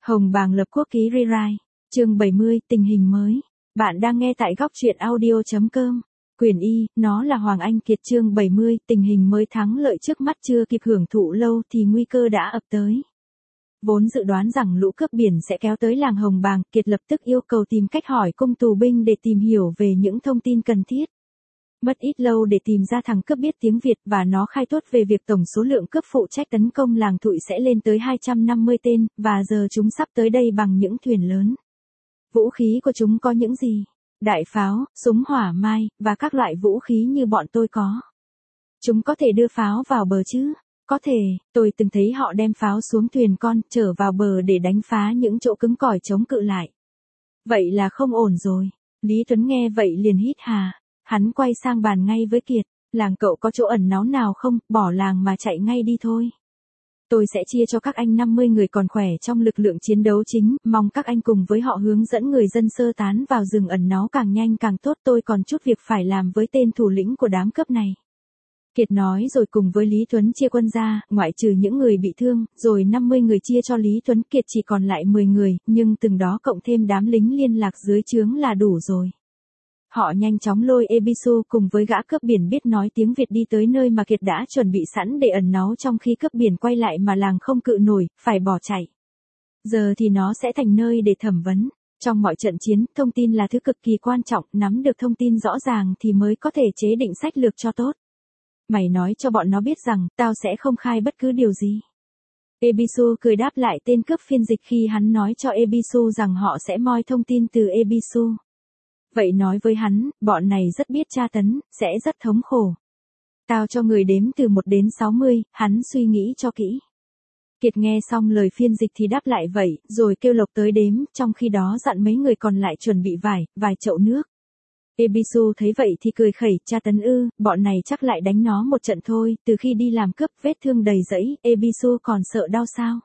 Hồng Bàng lập quốc ký rewrite, chương 70, tình hình mới. Bạn đang nghe tại góc truyện audio.com. Quyền Y, nó là Hoàng Anh Kiệt chương 70, tình hình mới thắng lợi trước mắt chưa kịp hưởng thụ lâu thì nguy cơ đã ập tới. Vốn dự đoán rằng lũ cướp biển sẽ kéo tới làng Hồng Bàng, Kiệt lập tức yêu cầu tìm cách hỏi cung tù binh để tìm hiểu về những thông tin cần thiết. Mất ít lâu để tìm ra thằng cướp biết tiếng Việt và nó khai thốt về việc tổng số lượng cướp phụ trách tấn công làng Thụy sẽ lên tới 250 tên, và giờ chúng sắp tới đây bằng những thuyền lớn. Vũ khí của chúng có những gì? Đại pháo, súng hỏa mai, và các loại vũ khí như bọn tôi có. Chúng có thể đưa pháo vào bờ chứ? Có thể, tôi từng thấy họ đem pháo xuống thuyền con, trở vào bờ để đánh phá những chỗ cứng cỏi chống cự lại. Vậy là không ổn rồi. Lý Tuấn nghe vậy liền hít hà. Hắn quay sang bàn ngay với Kiệt, làng cậu có chỗ ẩn náu nào không, bỏ làng mà chạy ngay đi thôi. Tôi sẽ chia cho các anh 50 người còn khỏe trong lực lượng chiến đấu chính, mong các anh cùng với họ hướng dẫn người dân sơ tán vào rừng ẩn náu càng nhanh càng tốt, tôi còn chút việc phải làm với tên thủ lĩnh của đám cướp này. Kiệt nói rồi cùng với Lý Tuấn chia quân ra, ngoại trừ những người bị thương, rồi 50 người chia cho Lý Tuấn, Kiệt chỉ còn lại 10 người, nhưng từng đó cộng thêm đám lính liên lạc dưới trướng là đủ rồi. Họ nhanh chóng lôi Ebisu cùng với gã cướp biển biết nói tiếng Việt đi tới nơi mà Kiệt đã chuẩn bị sẵn để ẩn náu, trong khi cướp biển quay lại mà làng không cự nổi, phải bỏ chạy. Giờ thì nó sẽ thành nơi để thẩm vấn. Trong mọi trận chiến, thông tin là thứ cực kỳ quan trọng, nắm được thông tin rõ ràng thì mới có thể chế định sách lược cho tốt. Mày nói cho bọn nó biết rằng, tao sẽ không khai bất cứ điều gì. Ebisu cười đáp lại tên cướp phiên dịch khi hắn nói cho Ebisu rằng họ sẽ moi thông tin từ Ebisu. Vậy nói với hắn, bọn này rất biết tra tấn, sẽ rất thống khổ. Tao cho người đếm từ 1 đến 60, hắn suy nghĩ cho kỹ. Kiệt nghe xong lời phiên dịch thì đáp lại vậy, rồi kêu Lộc tới đếm, trong khi đó dặn mấy người còn lại chuẩn bị vài chậu nước. Ebisu thấy vậy thì cười khẩy, tra tấn ư, bọn này chắc lại đánh nó một trận thôi, từ khi đi làm cướp vết thương đầy rẫy, Ebisu còn sợ đau sao?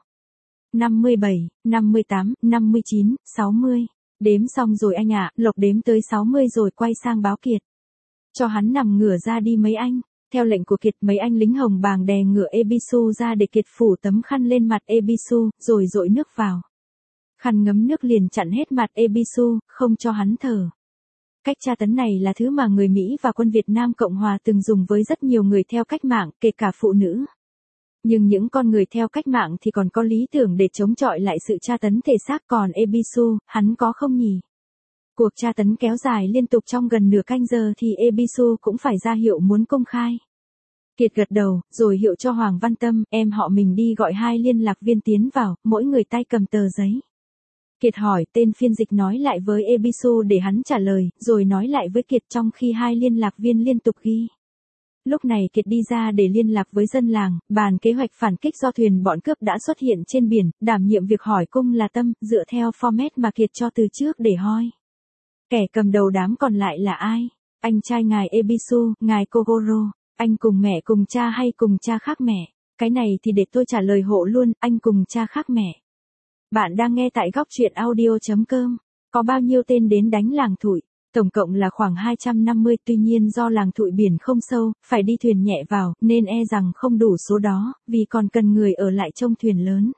57, 58, 59, 60. Đếm xong rồi anh ạ, Lộc đếm tới 60 rồi quay sang báo Kiệt. Cho hắn nằm ngửa ra đi mấy anh. Theo lệnh của Kiệt, mấy anh lính Hồng Bàng đè ngửa Ebisu ra để Kiệt phủ tấm khăn lên mặt Ebisu, rồi dội nước vào. Khăn ngấm nước liền chặn hết mặt Ebisu, không cho hắn thở. Cách tra tấn này là thứ mà người Mỹ và quân Việt Nam Cộng Hòa từng dùng với rất nhiều người theo cách mạng, kể cả phụ nữ. Nhưng những con người theo cách mạng thì còn có lý tưởng để chống chọi lại sự tra tấn thể xác, còn Ebisu, hắn có không nhỉ? Cuộc tra tấn kéo dài liên tục trong gần nửa canh giờ thì Ebisu cũng phải ra hiệu muốn công khai. Kiệt gật đầu, rồi hiệu cho Hoàng Văn Tâm, em họ mình đi gọi 2 liên lạc viên tiến vào, mỗi người tay cầm tờ giấy. Kiệt hỏi, tên phiên dịch nói lại với Ebisu để hắn trả lời, rồi nói lại với Kiệt trong khi 2 liên lạc viên liên tục ghi. Lúc này Kiệt đi ra để liên lạc với dân làng, bàn kế hoạch phản kích do thuyền bọn cướp đã xuất hiện trên biển, đảm nhiệm việc hỏi cung là Tâm, dựa theo format mà Kiệt cho từ trước để hoi. Kẻ cầm đầu đám còn lại là ai? Anh trai ngài Ebisu, ngài Kogoro, anh cùng mẹ cùng cha hay cùng cha khác mẹ? Cái này thì để tôi trả lời hộ luôn, anh cùng cha khác mẹ. Bạn đang nghe tại góc truyện audio.com. Có bao nhiêu tên đến đánh làng Thụy? Tổng cộng là khoảng 250, tuy nhiên do làng Thụy biển không sâu, phải đi thuyền nhẹ vào, nên e rằng không đủ số đó, vì còn cần người ở lại trông thuyền lớn.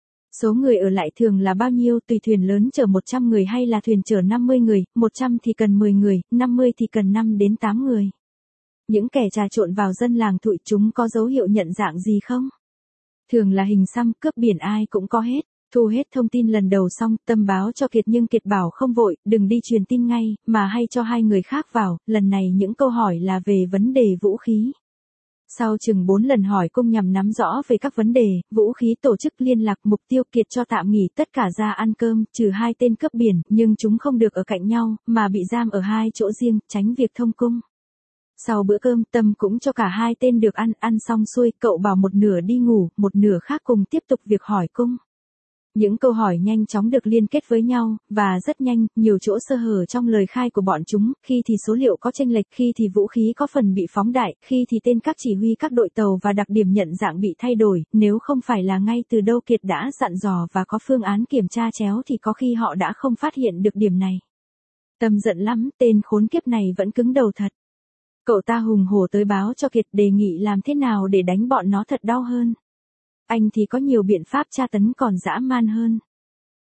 Số người ở lại thường là bao nhiêu, tùy thuyền lớn chở 100 người hay là thuyền chở 50 người, 100 thì cần 10 người, 50 thì cần 5 đến 8 người. Những kẻ trà trộn vào dân làng Thụy chúng có dấu hiệu nhận dạng gì không? Thường là hình xăm, cướp biển ai cũng có hết. Thu hết thông tin lần đầu xong, Tâm báo cho Kiệt nhưng Kiệt bảo không vội, đừng đi truyền tin ngay, mà hay cho 2 người khác vào, lần này những câu hỏi là về vấn đề vũ khí. Sau chừng 4 lần hỏi cung nhằm nắm rõ về các vấn đề, vũ khí, tổ chức liên lạc, mục tiêu, Kiệt cho tạm nghỉ tất cả ra ăn cơm, trừ 2 tên cướp biển, nhưng chúng không được ở cạnh nhau, mà bị giam ở 2 chỗ riêng, tránh việc thông cung. Sau bữa cơm, Tâm cũng cho cả 2 tên được ăn xong xuôi, cậu bảo một nửa đi ngủ, một nửa khác cùng tiếp tục việc hỏi cung. Những câu hỏi nhanh chóng được liên kết với nhau, và rất nhanh, nhiều chỗ sơ hở trong lời khai của bọn chúng, khi thì số liệu có chênh lệch, khi thì vũ khí có phần bị phóng đại, khi thì tên các chỉ huy các đội tàu và đặc điểm nhận dạng bị thay đổi, nếu không phải là ngay từ đâu Kiệt đã dặn dò và có phương án kiểm tra chéo thì có khi họ đã không phát hiện được điểm này. Tâm giận lắm, tên khốn kiếp này vẫn cứng đầu thật. Cậu ta hùng hổ tới báo cho Kiệt đề nghị làm thế nào để đánh bọn nó thật đau hơn. Anh thì có nhiều biện pháp tra tấn còn dã man hơn.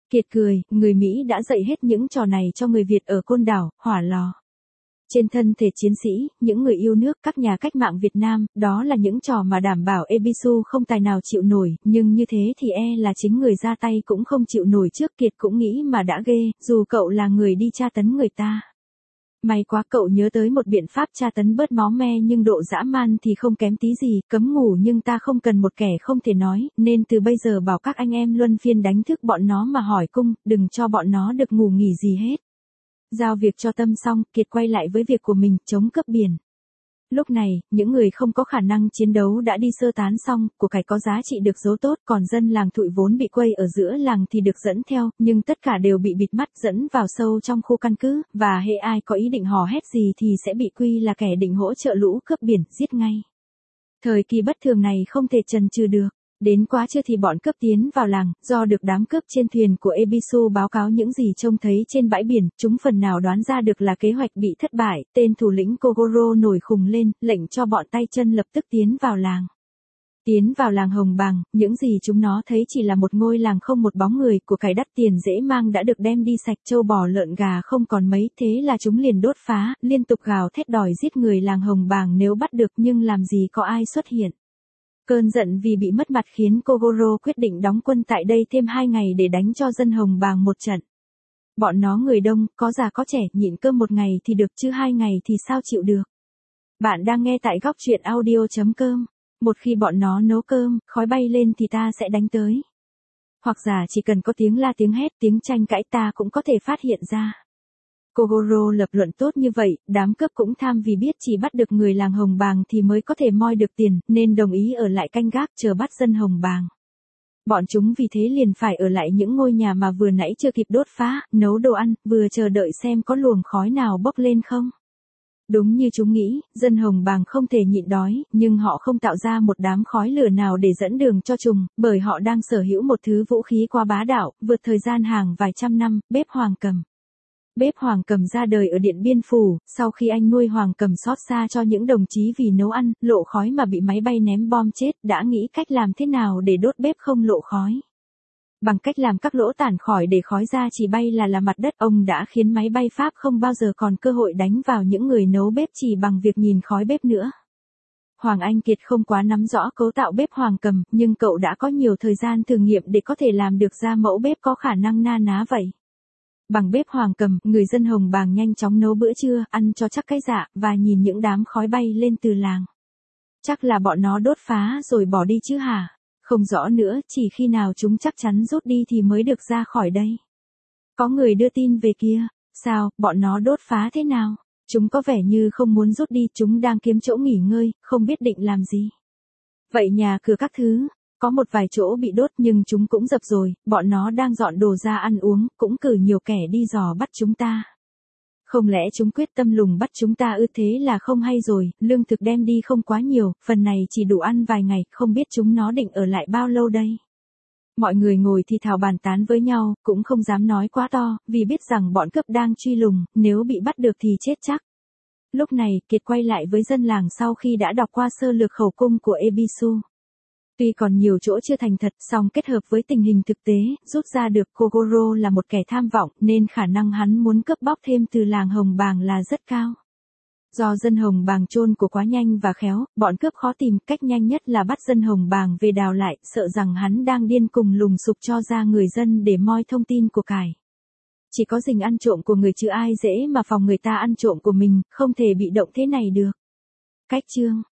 Kiệt cười, người Mỹ đã dạy hết những trò này cho người Việt ở Côn Đảo, Hỏa Lò. Trên thân thể chiến sĩ, những người yêu nước, các nhà cách mạng Việt Nam, đó là những trò mà đảm bảo Ebisu không tài nào chịu nổi, nhưng như thế thì là chính người ra tay cũng không chịu nổi trước. Kiệt cũng nghĩ mà đã ghê, dù cậu là người đi tra tấn người ta. May quá cậu nhớ tới một biện pháp tra tấn bớt máu me nhưng độ dã man thì không kém tí gì, cấm ngủ nhưng ta không cần một kẻ không thể nói, nên từ bây giờ bảo các anh em luân phiên đánh thức bọn nó mà hỏi cung, đừng cho bọn nó được ngủ nghỉ gì hết. Giao việc cho Tâm xong, Kiệt quay lại với việc của mình, chống cướp biển. Lúc này, những người không có khả năng chiến đấu đã đi sơ tán xong, của cải có giá trị được giấu tốt, còn dân làng Thụy vốn bị quây ở giữa làng thì được dẫn theo, nhưng tất cả đều bị bịt mắt dẫn vào sâu trong khu căn cứ, và hễ ai có ý định hò hét gì thì sẽ bị quy là kẻ định hỗ trợ lũ cướp biển, giết ngay. Thời kỳ bất thường này không thể chần chừ được. Đến quá trưa thì bọn cướp tiến vào làng, do được đám cướp trên thuyền của Ebisu báo cáo những gì trông thấy trên bãi biển, chúng phần nào đoán ra được là kế hoạch bị thất bại, tên thủ lĩnh Kogoro nổi khùng lên, lệnh cho bọn tay chân lập tức tiến vào làng. Tiến vào làng Hồng Bàng, những gì chúng nó thấy chỉ là một ngôi làng không một bóng người, của cải đắt tiền dễ mang đã được đem đi sạch, trâu bò lợn gà không còn mấy, thế là chúng liền đốt phá, liên tục gào thét đòi giết người làng Hồng Bàng nếu bắt được, nhưng làm gì có ai xuất hiện. Cơn giận vì bị mất mặt khiến Kogoro quyết định đóng quân tại đây thêm 2 ngày để đánh cho dân Hồng Bàng một trận. Bọn nó người đông, có già có trẻ, nhịn cơm một ngày thì được chứ 2 ngày thì sao chịu được. Bạn đang nghe tại góc truyện audio.com. Một khi bọn nó nấu cơm, khói bay lên thì ta sẽ đánh tới. Hoặc giả chỉ cần có tiếng la tiếng hét, tiếng tranh cãi ta cũng có thể phát hiện ra. Kogoro lập luận tốt như vậy, đám cướp cũng tham vì biết chỉ bắt được người làng Hồng Bàng thì mới có thể moi được tiền, nên đồng ý ở lại canh gác chờ bắt dân Hồng Bàng. Bọn chúng vì thế liền phải ở lại những ngôi nhà mà vừa nãy chưa kịp đốt phá, nấu đồ ăn, vừa chờ đợi xem có luồng khói nào bốc lên không. Đúng như chúng nghĩ, dân Hồng Bàng không thể nhịn đói, nhưng họ không tạo ra một đám khói lửa nào để dẫn đường cho trùng, bởi họ đang sở hữu một thứ vũ khí quá bá đạo, vượt thời gian hàng vài trăm năm, bếp hoàng cầm. Bếp hoàng cầm ra đời ở Điện Biên Phủ, sau khi anh nuôi hoàng cầm xót xa cho những đồng chí vì nấu ăn, lộ khói mà bị máy bay ném bom chết, đã nghĩ cách làm thế nào để đốt bếp không lộ khói. Bằng cách làm các lỗ tản khỏi để khói ra chỉ bay là mặt đất, ông đã khiến máy bay Pháp không bao giờ còn cơ hội đánh vào những người nấu bếp chỉ bằng việc nhìn khói bếp nữa. Hoàng Anh Kiệt không quá nắm rõ cấu tạo bếp hoàng cầm, nhưng cậu đã có nhiều thời gian thử nghiệm để có thể làm được ra mẫu bếp có khả năng na ná vậy. Bằng bếp hoàng cầm, người dân Hồng Bàng nhanh chóng nấu bữa trưa, ăn cho chắc cái dạ, và nhìn những đám khói bay lên từ làng. Chắc là bọn nó đốt phá rồi bỏ đi chứ hả? Không rõ nữa, chỉ khi nào chúng chắc chắn rút đi thì mới được ra khỏi đây. Có người đưa tin về kia. Sao, bọn nó đốt phá thế nào? Chúng có vẻ như không muốn rút đi, chúng đang kiếm chỗ nghỉ ngơi, không biết định làm gì. Vậy nhà cửa các thứ, có một vài chỗ bị đốt nhưng chúng cũng dập rồi, bọn nó đang dọn đồ ra ăn uống, cũng cử nhiều kẻ đi dò bắt chúng ta. Không lẽ chúng quyết tâm lùng bắt chúng ta ư? Thế là không hay rồi, lương thực đem đi không quá nhiều, phần này chỉ đủ ăn vài ngày, không biết chúng nó định ở lại bao lâu đây. Mọi người ngồi thì thào bàn tán với nhau, cũng không dám nói quá to, vì biết rằng bọn cướp đang truy lùng, nếu bị bắt được thì chết chắc. Lúc này, Kiệt quay lại với dân làng sau khi đã đọc qua sơ lược khẩu cung của Ebisu. Tuy còn nhiều chỗ chưa thành thật, song kết hợp với tình hình thực tế, rút ra được Kogoro là một kẻ tham vọng, nên khả năng hắn muốn cướp bóc thêm từ làng Hồng Bàng là rất cao. Do dân Hồng Bàng chôn của quá nhanh và khéo, bọn cướp khó tìm, cách nhanh nhất là bắt dân Hồng Bàng về đào lại, sợ rằng hắn đang điên cùng lùng sục cho ra người dân để moi thông tin của cải. Chỉ có rình ăn trộm của người chứ ai dễ mà phòng người ta ăn trộm của mình, không thể bị động thế này được. Cách chương